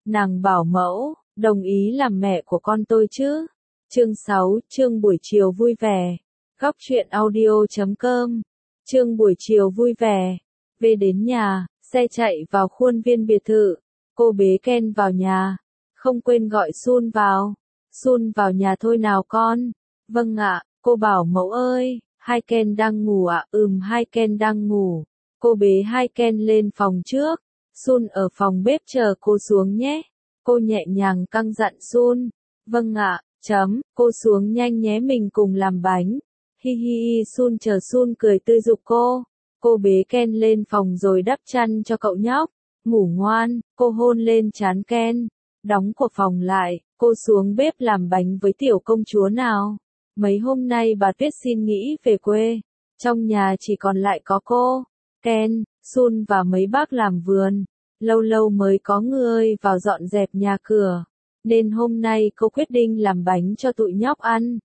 Nàng bảo mẫu, đồng ý làm mẹ của con tôi chứ. Chương 6, chương buổi chiều vui vẻ. Góc truyện audio.com. Chương buổi chiều vui vẻ. Về đến nhà, xe chạy vào khuôn viên biệt thự. Cô bế Ken vào nhà. Không quên gọi Sun vào. Sun vào nhà thôi nào con. Vâng ạ, cô bảo mẫu ơi, hai Ken đang ngủ ạ. Hai Ken đang ngủ. Cô bế hai Ken lên phòng trước. Sun ở phòng bếp chờ cô xuống nhé. Cô nhẹ nhàng căng dặn Sun. Vâng ạ, cô xuống nhanh nhé mình cùng làm bánh. Hi hi hi Sun chờ Sun cười tươi giục cô. Cô bế Ken lên phòng rồi đắp chăn cho cậu nhóc. Ngủ ngoan, cô hôn lên trán Ken. Đóng cửa phòng lại, cô xuống bếp làm bánh với tiểu công chúa nào. Mấy hôm nay bà Tuyết xin nghỉ về quê. Trong nhà chỉ còn lại có cô, Ken, Sun và mấy bác làm vườn. Lâu lâu mới có người vào dọn dẹp nhà cửa. Nên hôm nay cô quyết định làm bánh cho tụi nhóc ăn.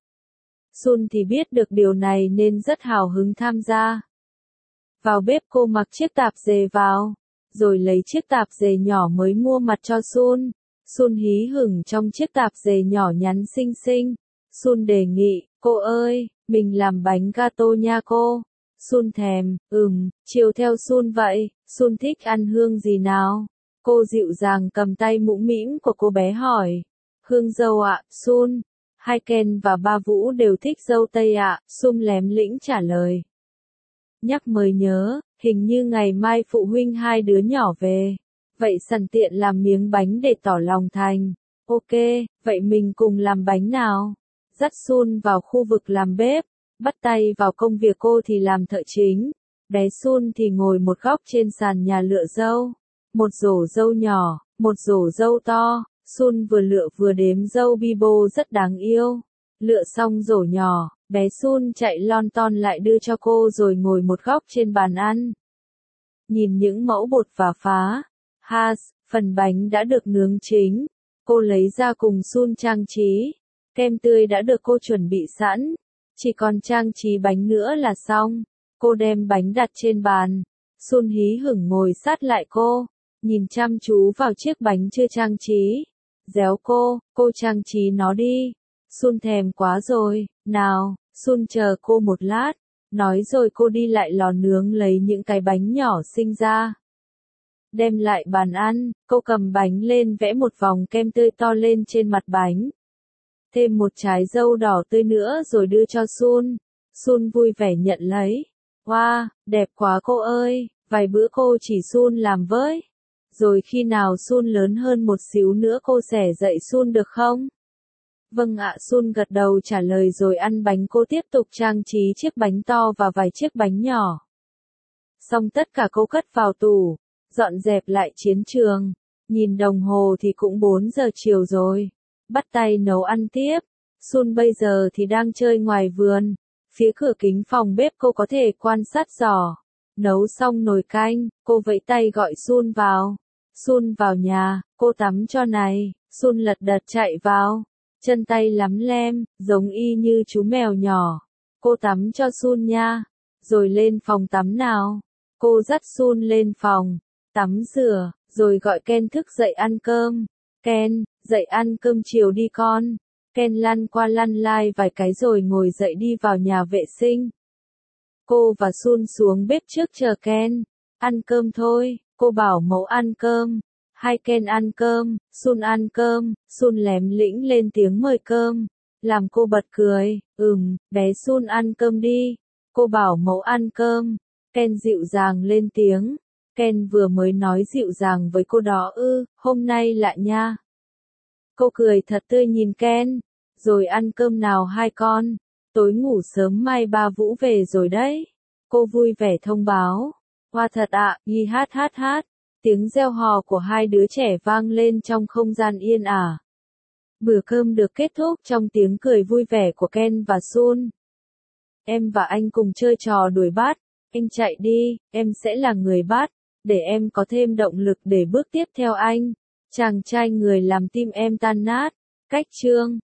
Sun thì biết được điều này nên rất hào hứng tham gia. Vào bếp cô mặc chiếc tạp dề vào, rồi lấy chiếc tạp dề nhỏ mới mua mặt cho Sun. Sun hí hửng trong chiếc tạp dề nhỏ nhắn xinh xinh. Sun đề nghị, cô ơi, mình làm bánh gato nha cô. Sun thèm, chiều theo Sun vậy, Sun thích ăn hương gì nào? Cô dịu dàng cầm tay mũm mĩm của cô bé hỏi. Hương dâu ạ, Sun. Hai Ken và ba Vũ đều thích dâu tây ạ, Sun lém lĩnh trả lời. Nhắc mới nhớ, hình như ngày mai phụ huynh hai đứa nhỏ về. Vậy sẵn tiện làm miếng bánh để tỏ lòng thành. Ok, vậy mình cùng làm bánh nào? Dắt Sun vào khu vực làm bếp, bắt tay vào công việc cô thì làm thợ chính. Bé Sun thì ngồi một góc trên sàn nhà lựa dâu. Một rổ dâu nhỏ, một rổ dâu to, Sun vừa lựa vừa đếm dâu Bibo rất đáng yêu. Lựa xong rổ nhỏ, bé Sun chạy lon ton lại đưa cho cô rồi ngồi một góc trên bàn ăn. Nhìn những mẫu bột và phá, phần bánh đã được nướng chín. Cô lấy ra cùng Sun trang trí. Kem tươi đã được cô chuẩn bị sẵn. Chỉ còn trang trí bánh nữa là xong. Cô đem bánh đặt trên bàn. Sun hí hửng ngồi sát lại cô, nhìn chăm chú vào chiếc bánh chưa trang trí. Déo cô trang trí nó đi. Sun thèm quá rồi, nào, Sun chờ cô một lát. Nói rồi cô đi lại lò nướng lấy những cái bánh nhỏ xinh ra. Đem lại bàn ăn, cô cầm bánh lên vẽ một vòng kem tươi to lên trên mặt bánh. Thêm một trái dâu đỏ tươi nữa rồi đưa cho Sun. Sun vui vẻ nhận lấy. Wow, đẹp quá cô ơi, vài bữa cô chỉ Sun làm với. Rồi khi nào Sun lớn hơn một xíu nữa cô sẽ dạy Sun được không? Vâng ạ, Sun gật đầu trả lời rồi ăn bánh. Cô tiếp tục trang trí chiếc bánh to và vài chiếc bánh nhỏ. Xong tất cả cô cất vào tủ, dọn dẹp lại chiến trường. Nhìn đồng hồ thì cũng 4 giờ chiều rồi. Bắt tay nấu ăn tiếp. Sun bây giờ thì đang chơi ngoài vườn. Phía cửa kính phòng bếp cô có thể quan sát giỏ. Nấu xong nồi canh, cô vẫy tay gọi Sun vào. Sun vào nhà, cô tắm cho này. Sun lật đật chạy vào. Chân tay lắm lem, giống y như chú mèo nhỏ. Cô tắm cho Sun nha. Rồi lên phòng tắm nào. Cô dắt Sun lên phòng, tắm rửa, rồi gọi Ken thức dậy ăn cơm. Ken, dậy ăn cơm chiều đi con. Ken lăn qua lăn lại vài cái rồi ngồi dậy đi vào nhà vệ sinh. Cô và Sun xuống bếp trước chờ Ken. Ăn cơm thôi, cô bảo mẫu ăn cơm. Hai Ken ăn cơm, Sun ăn cơm, Sun lém lĩnh lên tiếng mời cơm. Làm cô bật cười, bé Sun ăn cơm đi. Cô bảo mẫu ăn cơm. Ken dịu dàng lên tiếng. Ken vừa mới nói dịu dàng với cô đó hôm nay lại nha. Cô cười thật tươi nhìn Ken. Rồi ăn cơm nào hai con. Tối ngủ sớm mai ba Vũ về rồi đấy. Cô vui vẻ thông báo. Hoa thật ạ, ghi hát. Tiếng reo hò của hai đứa trẻ vang lên trong không gian yên ả. Bữa cơm được kết thúc trong tiếng cười vui vẻ của Ken và Sun. Em và anh cùng chơi trò đuổi bắt. Anh chạy đi, em sẽ là người bắt. Để em có thêm động lực để bước tiếp theo anh. Chàng trai người làm tim em tan nát. Cách chương